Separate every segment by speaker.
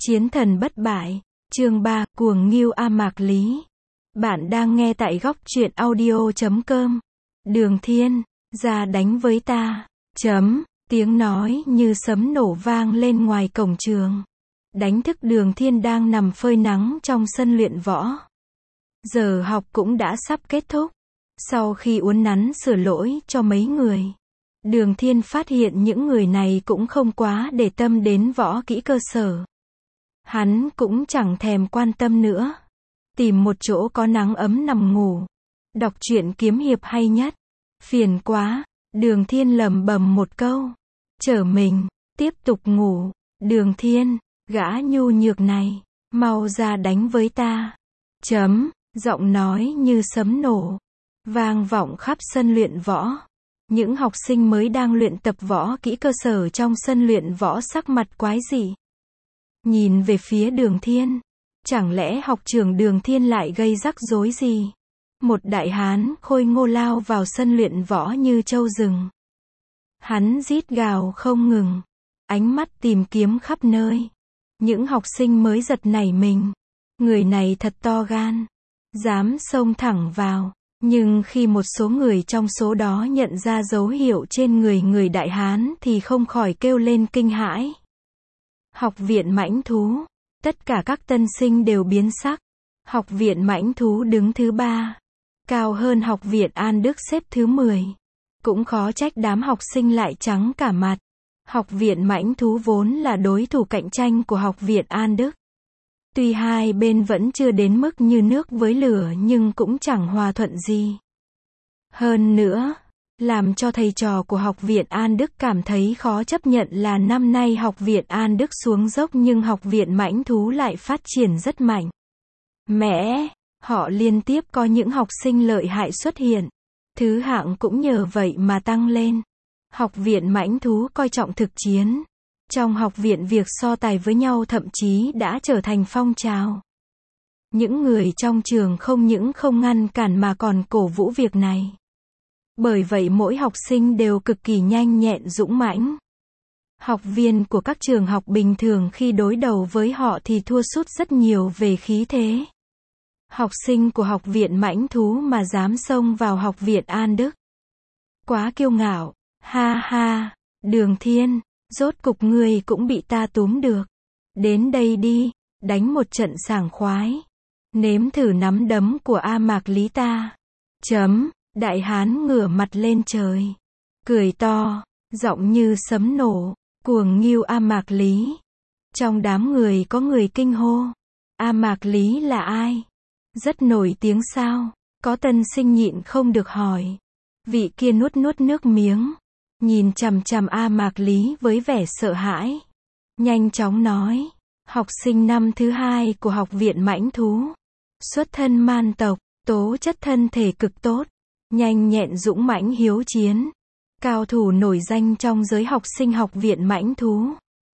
Speaker 1: Chiến thần bất bại, chương 3, cuồng nghêu A Mạc Lý. Bạn đang nghe tại góc truyện audio.com. Đường Thiên, ra đánh với ta. Tiếng nói như sấm nổ vang lên ngoài cổng trường. Đánh thức Đường Thiên đang nằm phơi nắng trong sân luyện võ. Giờ học cũng đã sắp kết thúc. Sau khi uốn nắn sửa lỗi cho mấy người, Đường Thiên phát hiện những người này cũng không quá để tâm đến võ kỹ cơ sở. Hắn cũng chẳng thèm quan tâm nữa. Tìm một chỗ có nắng ấm nằm ngủ. Đọc truyện kiếm hiệp hay nhất. Phiền quá, Đường Thiên lẩm bẩm một câu. Trở mình, tiếp tục ngủ. Đường Thiên, gã nhu nhược này, mau ra đánh với ta. Giọng nói như sấm nổ, vang vọng khắp sân luyện võ. Những học sinh mới đang luyện tập võ kỹ cơ sở trong sân luyện võ sắc mặt quái dị. Nhìn về phía Đường Thiên. Chẳng lẽ học trưởng Đường Thiên lại gây rắc rối gì? Một đại hán khôi ngô lao vào sân luyện võ như trâu rừng. Hắn rít gào không ngừng. Ánh mắt tìm kiếm khắp nơi. Những học sinh mới giật nảy mình. Người này thật to gan. Dám xông thẳng vào. Nhưng khi một số người trong số đó nhận ra dấu hiệu trên người đại hán thì không khỏi kêu lên kinh hãi. Học viện mãnh thú. Tất cả các tân sinh đều biến sắc. Học viện mãnh thú đứng thứ 3. Cao hơn học viện An Đức xếp thứ 10. Cũng khó trách đám học sinh lại trắng cả mặt. Học viện mãnh thú vốn là đối thủ cạnh tranh của học viện An Đức. Tuy hai bên vẫn chưa đến mức như nước với lửa nhưng cũng chẳng hòa thuận gì. Hơn nữa, làm cho thầy trò của học viện An Đức cảm thấy khó chấp nhận là năm nay học viện An Đức xuống dốc nhưng học viện mãnh thú lại phát triển rất mạnh. Mẹ, họ liên tiếp có những học sinh lợi hại xuất hiện. Thứ hạng cũng nhờ vậy mà tăng lên. Học viện mãnh thú coi trọng thực chiến. Trong học viện việc so tài với nhau thậm chí đã trở thành phong trào. Những người trong trường không những không ngăn cản mà còn cổ vũ việc này. Bởi vậy mỗi học sinh đều cực kỳ nhanh nhẹn dũng mãnh. Học viên của các trường học bình thường khi đối đầu với họ thì thua sút rất nhiều về khí thế. Học sinh của học viện mãnh thú mà dám xông vào học viện An Đức. Quá kiêu ngạo, ha ha, Đường Thiên, rốt cục ngươi cũng bị ta túm được. Đến đây đi, đánh một trận sảng khoái. Nếm thử nắm đấm của A Mạc Lý ta. Đại hán ngửa mặt lên trời. Cười to, giọng như sấm nổ, cuồng nghêu A Mạc Lý. Trong đám người có người kinh hô. A Mạc Lý là ai? Rất nổi tiếng sao? Có tân sinh nhịn không được hỏi. Vị kia nuốt nước miếng. Nhìn chằm chằm A Mạc Lý với vẻ sợ hãi. Nhanh chóng nói. Học sinh năm thứ 2 của học viện mãnh thú. Xuất thân man tộc, tố chất thân thể cực tốt. Nhanh nhẹn dũng mãnh hiếu chiến. Cao thủ nổi danh trong giới học sinh học viện mãnh thú.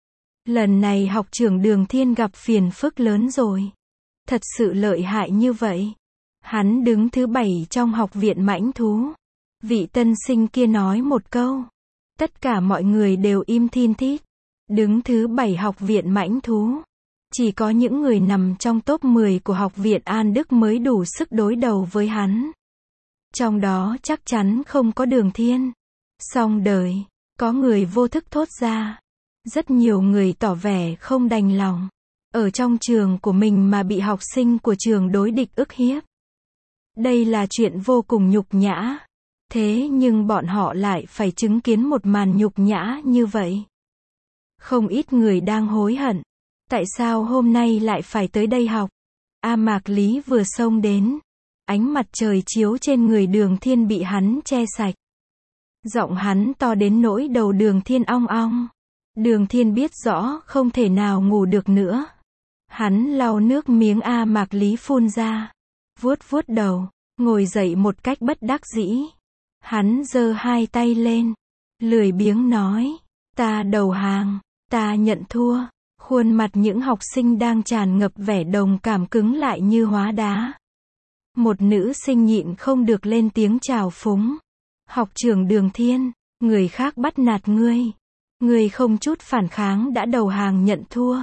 Speaker 1: Lần này học trưởng Đường Thiên gặp phiền phức lớn rồi. Thật sự lợi hại như vậy. Hắn đứng thứ 7 trong học viện mãnh thú. Vị tân sinh kia nói một câu. Tất cả mọi người đều im thin thít. Đứng thứ 7 học viện mãnh thú. Chỉ có những người nằm trong top 10 của học viện An Đức mới đủ sức đối đầu với hắn. Trong đó chắc chắn không có Đường Thiên. Xong đời, có người vô thức thốt ra. Rất nhiều người tỏ vẻ không đành lòng. Ở trong trường của mình mà bị học sinh của trường đối địch ức hiếp. Đây là chuyện vô cùng nhục nhã. Thế nhưng bọn họ lại phải chứng kiến một màn nhục nhã như vậy. Không ít người đang hối hận. Tại sao hôm nay lại phải tới đây học? A Mạc Lý vừa xông đến. Ánh mặt trời chiếu trên người Đường Thiên bị hắn che sạch. Giọng hắn to đến nỗi đầu Đường Thiên ong ong. Đường Thiên biết rõ không thể nào ngủ được nữa. Hắn lau nước miếng A Mạc Lý phun ra. Vuốt đầu, ngồi dậy một cách bất đắc dĩ. Hắn giơ hai tay lên. Lười biếng nói. Ta đầu hàng, ta nhận thua. Khuôn mặt những học sinh đang tràn ngập vẻ đồng cảm cứng lại như hóa đá. Một nữ sinh nhịn không được lên tiếng chào phúng. Học trưởng Đường Thiên, người khác bắt nạt ngươi. Ngươi không chút phản kháng đã đầu hàng nhận thua.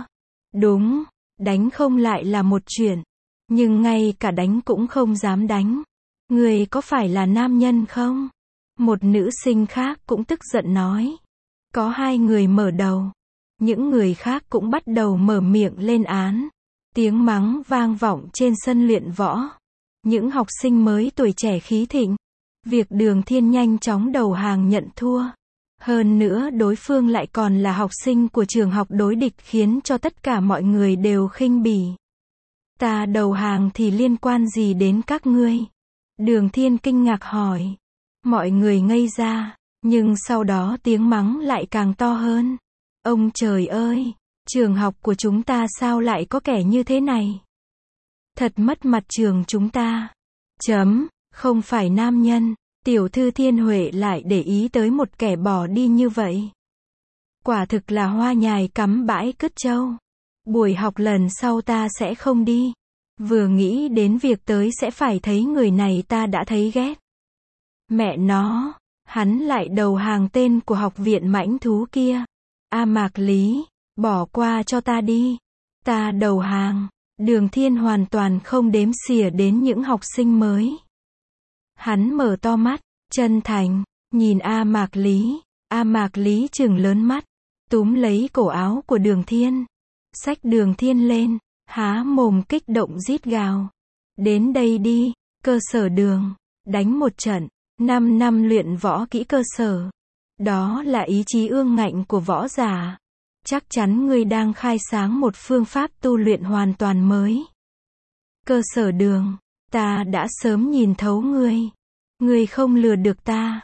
Speaker 1: Đúng, đánh không lại là một chuyện, nhưng ngay cả đánh cũng không dám đánh. Người có phải là nam nhân không? Một nữ sinh khác cũng tức giận nói. Có hai người mở đầu. Những người khác cũng bắt đầu mở miệng lên án. Tiếng mắng vang vọng trên sân luyện võ. Những học sinh mới tuổi trẻ khí thịnh. Việc Đường Thiên nhanh chóng đầu hàng nhận thua. Hơn nữa đối phương lại còn là học sinh của trường học đối địch khiến cho tất cả mọi người đều khinh bỉ. Ta đầu hàng thì liên quan gì đến các ngươi? Đường Thiên kinh ngạc hỏi. Mọi người ngây ra, nhưng sau đó tiếng mắng lại càng to hơn. Ông trời ơi, trường học của chúng ta sao lại có kẻ như thế này? Thật mất mặt trường chúng ta. Không phải nam nhân, tiểu thư Thiên Huệ lại để ý tới một kẻ bỏ đi như vậy. Quả thực là hoa nhài cắm bãi cứt trâu. Buổi học lần sau ta sẽ không đi. Vừa nghĩ đến việc tới sẽ phải thấy người này ta đã thấy ghét. Mẹ nó, hắn lại đầu hàng tên của học viện mãnh thú kia. Mạc Lý, bỏ qua cho ta đi. Ta đầu hàng. Đường Thiên hoàn toàn không đếm xỉa đến những học sinh mới. Hắn mở to mắt, chân thành, nhìn Mạc Lý. Mạc Lý trừng lớn mắt, túm lấy cổ áo của Đường Thiên. Xách Đường Thiên lên, há mồm kích động rít gào. Đến đây đi, cơ sở Đường, đánh một trận, 5 năm luyện võ kỹ cơ sở. Đó là ý chí ương ngạnh của võ giả. Chắc chắn ngươi đang khai sáng một phương pháp tu luyện hoàn toàn mới. Cơ sở Đường, ta đã sớm nhìn thấu ngươi. Ngươi không lừa được ta.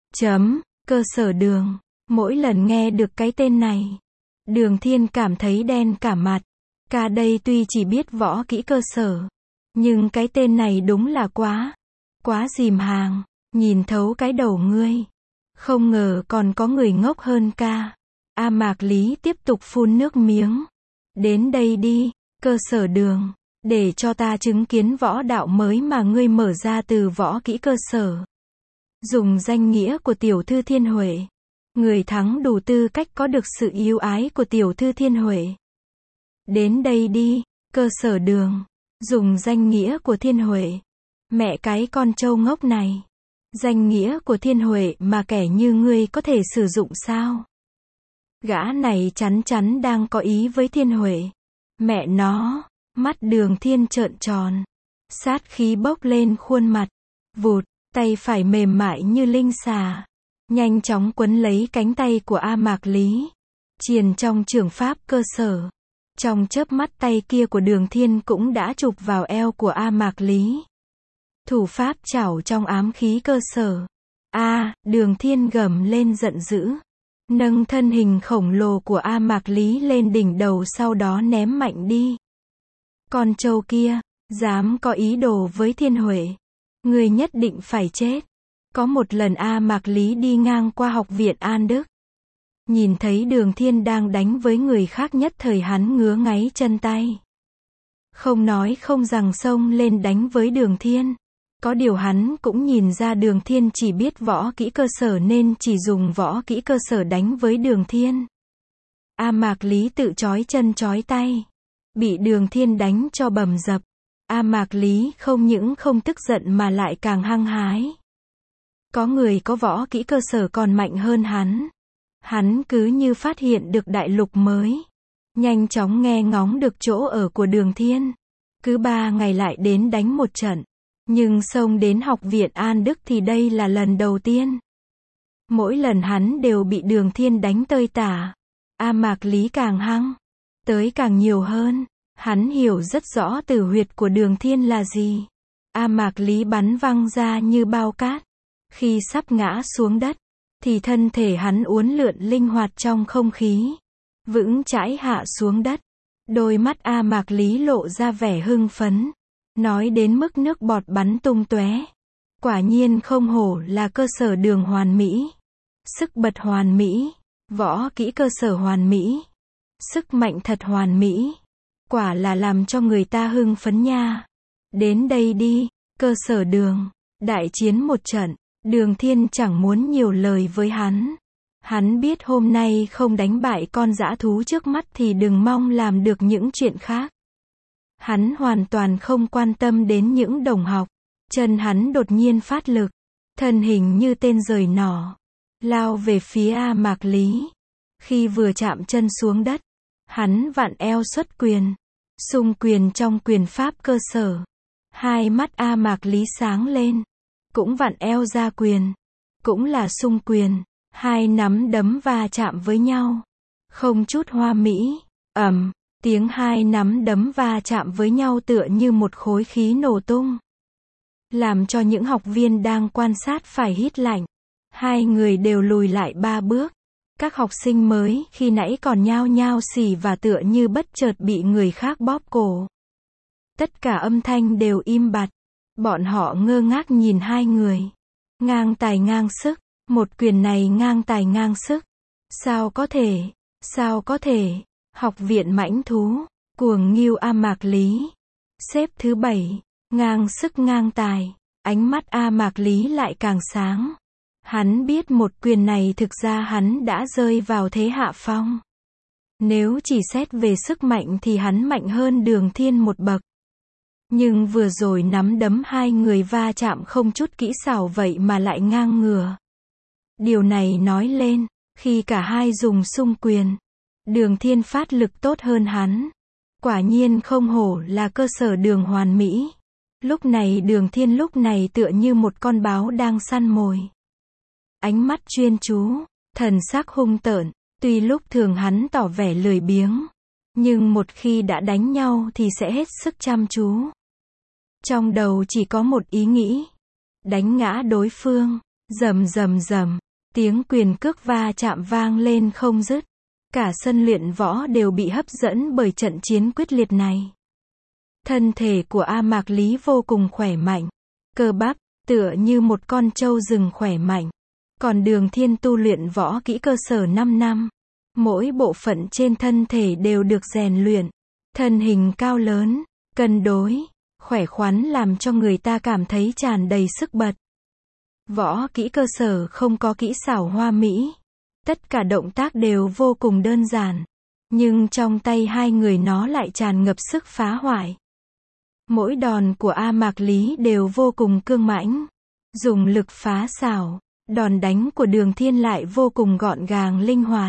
Speaker 1: Cơ sở Đường, mỗi lần nghe được cái tên này, Đường Thiên cảm thấy đen cả mặt. Ca đây tuy chỉ biết võ kỹ cơ sở, nhưng cái tên này đúng là quá dìm hàng. Nhìn thấu cái đầu ngươi. Không ngờ còn có người ngốc hơn ca. Mạc Lý tiếp tục phun nước miếng. Đến đây đi, cơ sở Đường, để cho ta chứng kiến võ đạo mới mà ngươi mở ra từ võ kỹ cơ sở. Dùng danh nghĩa của tiểu thư Thiên Huệ, người thắng đủ tư cách có được sự yêu ái của tiểu thư Thiên Huệ. Đến đây đi, cơ sở Đường, dùng danh nghĩa của Thiên Huệ. Mẹ cái con trâu ngốc này. Danh nghĩa của Thiên Huệ mà kẻ như ngươi có thể sử dụng sao? Gã này chắn chắn đang có ý với Thiên Huệ. Mẹ nó, mắt Đường Thiên trợn tròn. Sát khí bốc lên khuôn mặt. Vụt, tay phải mềm mại như linh xà. Nhanh chóng quấn lấy cánh tay của Mạc Lý. Triền trong trường pháp cơ sở. Trong chớp mắt tay kia của Đường Thiên cũng đã chụp vào eo của Mạc Lý. Thủ pháp chảo trong ám khí cơ sở. Đường Thiên gầm lên giận dữ. Nâng thân hình khổng lồ của Mạc Lý lên đỉnh đầu sau đó ném mạnh đi. Con trâu kia, dám có ý đồ với Thiên Huệ. Người nhất định phải chết. Có một lần Mạc Lý đi ngang qua học viện An Đức. Nhìn thấy Đường Thiên đang đánh với người khác nhất thời hắn ngứa ngáy chân tay. Không nói không rằng xông lên đánh với Đường Thiên. Có điều hắn cũng nhìn ra Đường Thiên chỉ biết võ kỹ cơ sở nên chỉ dùng võ kỹ cơ sở đánh với Đường Thiên. Mạc Lý tự chói chân chói tay. Bị Đường Thiên đánh cho bầm dập. Mạc Lý không những không tức giận mà lại càng hăng hái. Có người có võ kỹ cơ sở còn mạnh hơn hắn. Hắn cứ như phát hiện được đại lục mới. Nhanh chóng nghe ngóng được chỗ ở của Đường Thiên. Cứ 3 ngày lại đến đánh một trận. Nhưng xông đến học viện An Đức thì đây là lần đầu tiên. Mỗi lần hắn đều bị Đường Thiên đánh tơi tả. Mạc Lý càng hăng. Tới càng nhiều hơn. Hắn hiểu rất rõ tử huyệt của Đường Thiên là gì. Mạc Lý bắn văng ra như bao cát. Khi sắp ngã xuống đất, thì thân thể hắn uốn lượn linh hoạt trong không khí. Vững chãi hạ xuống đất. Đôi mắt Mạc Lý lộ ra vẻ hưng phấn. Nói đến mức nước bọt bắn tung tóe. Quả nhiên không hổ là cơ sở Đường hoàn mỹ. Sức bật hoàn mỹ. Võ kỹ cơ sở hoàn mỹ. Sức mạnh thật hoàn mỹ. Quả là làm cho người ta hưng phấn nha. Đến đây đi, cơ sở Đường. Đại chiến một trận. Đường Thiên chẳng muốn nhiều lời với hắn. Hắn biết hôm nay không đánh bại con dã thú trước mắt thì đừng mong làm được những chuyện khác. Hắn hoàn toàn không quan tâm đến những đồng học. Chân hắn đột nhiên phát lực. Thân hình như tên giời nỏ. Lao về phía A Mạc Lý. Khi vừa chạm chân xuống đất, hắn vặn eo xuất quyền. Xung quyền trong quyền pháp cơ sở. Hai mắt A Mạc Lý sáng lên. Cũng vặn eo ra quyền. Cũng là xung quyền. Hai nắm đấm va chạm với nhau. Không chút hoa mỹ. Ầm, tiếng hai nắm đấm va chạm với nhau tựa như một khối khí nổ tung. Làm cho những học viên đang quan sát phải hít lạnh. Hai người đều lùi lại 3 bước. Các học sinh mới khi nãy còn nhao nhao xì và tựa như bất chợt bị người khác bóp cổ. Tất cả âm thanh đều im bặt. Bọn họ ngơ ngác nhìn hai người. Ngang tài ngang sức. Một quyền này ngang tài ngang sức. Sao có thể? Sao có thể? Học viện mãnh thú. Cuồng Ngưu A Mạc Lý. Xếp thứ 7. Ngang sức ngang tài. Ánh mắt A Mạc Lý lại càng sáng. Hắn biết một quyền này thực ra hắn đã rơi vào thế hạ phong. Nếu chỉ xét về sức mạnh thì hắn mạnh hơn Đường Thiên một bậc. Nhưng vừa rồi nắm đấm hai người va chạm không chút kỹ xảo vậy mà lại ngang ngửa. Điều này nói lên, khi cả hai dùng xung quyền, Đường Thiên phát lực tốt hơn hắn. Quả nhiên không hổ là cơ sở đường hoàn mỹ. Lúc này Đường Thiên lúc này tựa như một con báo đang săn mồi. Ánh mắt chuyên chú, thần sắc hung tợn, tuy lúc thường hắn tỏ vẻ lười biếng, nhưng một khi đã đánh nhau thì sẽ hết sức chăm chú. Trong đầu chỉ có một ý nghĩ, đánh ngã đối phương. Rầm rầm rầm, tiếng quyền cước va chạm vang lên không dứt. Cả sân luyện võ đều bị hấp dẫn bởi trận chiến quyết liệt này. Thân thể của A Mạc Lý vô cùng khỏe mạnh, cơ bắp tựa như một con trâu rừng khỏe mạnh. Còn Đường Thiên tu luyện võ kỹ cơ sở 5 năm, mỗi bộ phận trên thân thể đều được rèn luyện. Thân hình cao lớn, cân đối, khỏe khoắn làm cho người ta cảm thấy tràn đầy sức bật. Võ kỹ cơ sở không có kỹ xảo hoa mỹ. Tất cả động tác đều vô cùng đơn giản. Nhưng trong tay hai người nó lại tràn ngập sức phá hoại. Mỗi đòn của A Mạc Lý đều vô cùng cương mãnh. Dùng lực phá xảo. Đòn đánh của Đường Thiên lại vô cùng gọn gàng linh hoạt.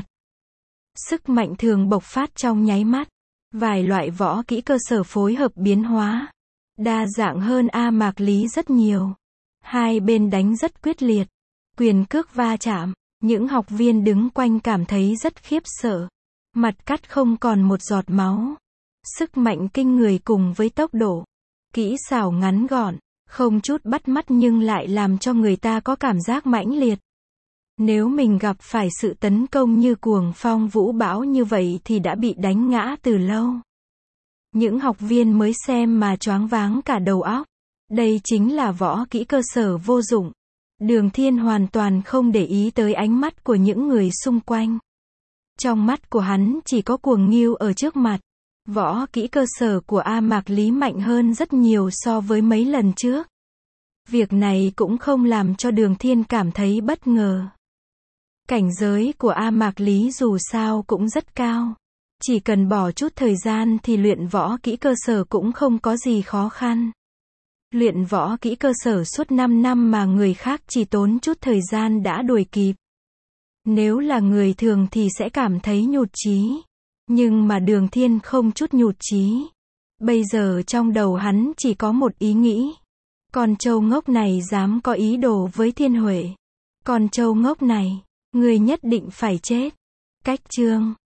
Speaker 1: Sức mạnh thường bộc phát trong nháy mắt. Vài loại võ kỹ cơ sở phối hợp biến hóa. Đa dạng hơn A Mạc Lý rất nhiều. Hai bên đánh rất quyết liệt. Quyền cước va chạm. Những học viên đứng quanh cảm thấy rất khiếp sợ. Mặt cắt không còn một giọt máu. Sức mạnh kinh người cùng với tốc độ. Kỹ xảo ngắn gọn. Không chút bắt mắt nhưng lại làm cho người ta có cảm giác mãnh liệt. Nếu mình gặp phải sự tấn công như cuồng phong vũ bão như vậy thì đã bị đánh ngã từ lâu. Những học viên mới xem mà choáng váng cả đầu óc. Đây chính là võ kỹ cơ sở vô dụng. Đường Thiên hoàn toàn không để ý tới ánh mắt của những người xung quanh. Trong mắt của hắn chỉ có Cuồng Ngưu ở trước mặt. Võ kỹ cơ sở của A Mạc Lý mạnh hơn rất nhiều so với mấy lần trước. Việc này cũng không làm cho Đường Thiên cảm thấy bất ngờ. Cảnh giới của A Mạc Lý dù sao cũng rất cao. Chỉ cần bỏ chút thời gian thì luyện võ kỹ cơ sở cũng không có gì khó khăn. Luyện võ kỹ cơ sở suốt 5 năm mà người khác chỉ tốn chút thời gian đã đuổi kịp. Nếu là người thường thì sẽ cảm thấy nhụt chí. Nhưng mà Đường Thiên không chút nhụt chí. Bây giờ trong đầu hắn chỉ có một ý nghĩ. Con trâu ngốc này dám có ý đồ với Thiên Huệ. Con trâu ngốc này, người nhất định phải chết. Cách chương